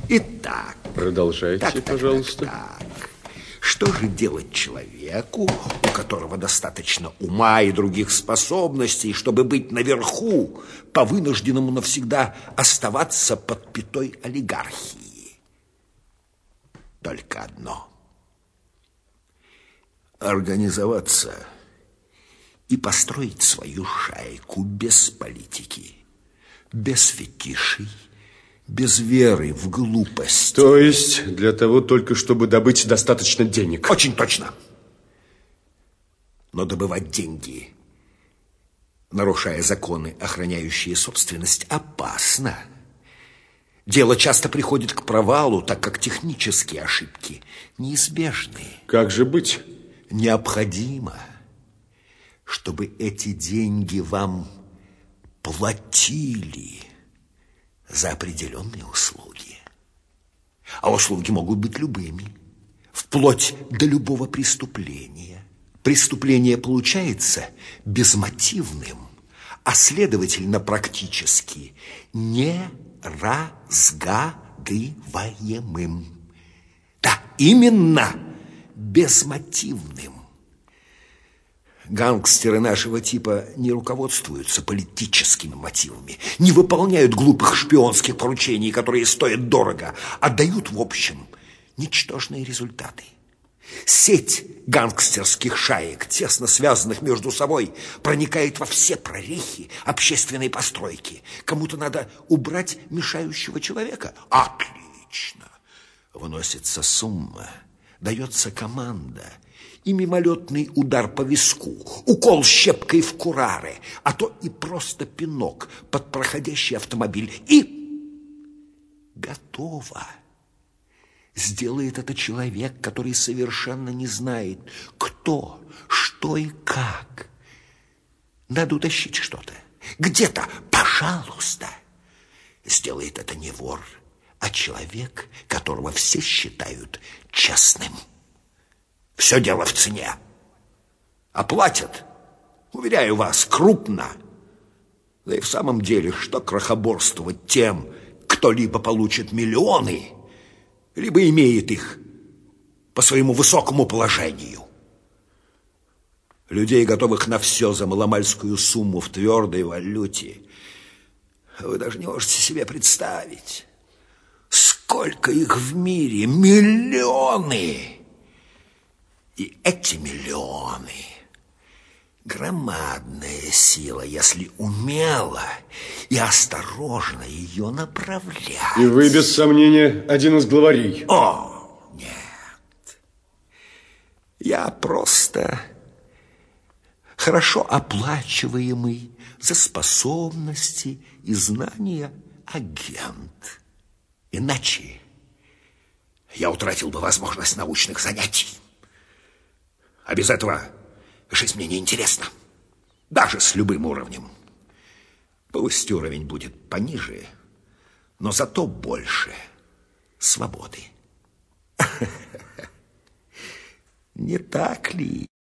Итак. Продолжайте, пожалуйста. Так. Что же делать человеку, у которого достаточно ума и других способностей, чтобы быть наверху, по вынужденному навсегда оставаться под пятой олигархии? Только одно. Организоваться и построить свою шайку без политики, без фетишей, без веры в глупость. То есть для того только, чтобы добыть достаточно денег? Очень точно. Но добывать деньги, нарушая законы, охраняющие собственность, опасно. Дело часто приходит к провалу, так как технические ошибки неизбежны. Как же быть? Необходимо, чтобы эти деньги вам платили за определенные услуги. А услуги могут быть любыми, вплоть до любого преступления. Преступление получается безмотивным, а следовательно практически неразгадываемым. Да, именно безмотивным. Гангстеры нашего типа не руководствуются политическими мотивами, не выполняют глупых шпионских поручений, которые стоят дорого, а дают, в общем, ничтожные результаты. Сеть гангстерских шаек, тесно связанных между собой, проникает во все прорехи общественной постройки. Кому-то надо убрать мешающего человека. Отлично. Выносится сумма, дается команда, и мимолетный удар по виску, укол щепкой в кураре, а то и просто пинок под проходящий автомобиль. И готово. Сделает это человек, который совершенно не знает, кто, что и как. Надо утащить что-то. Где-то, пожалуйста. Сделает это не вор, а человек, которого все считают честным. Все дело в цене. Оплатят, уверяю вас, крупно. Да и в самом деле, что крохоборствовать тем, кто либо получит миллионы, либо имеет их по своему высокому положению. Людей, готовых на все за маломальскую сумму в твердой валюте, вы даже не можете себе представить, сколько их в мире, миллионы. И эти миллионы – громадная сила, если умело и осторожно ее направлять. И вы, без сомнения, один из главарей. О, нет. Я просто хорошо оплачиваемый за способности и знания агент. Иначе я утратил бы возможность научных занятий. А без этого жизнь мне не интересна. Даже с любым уровнем. Пусть уровень будет пониже, но зато больше свободы. Не так ли?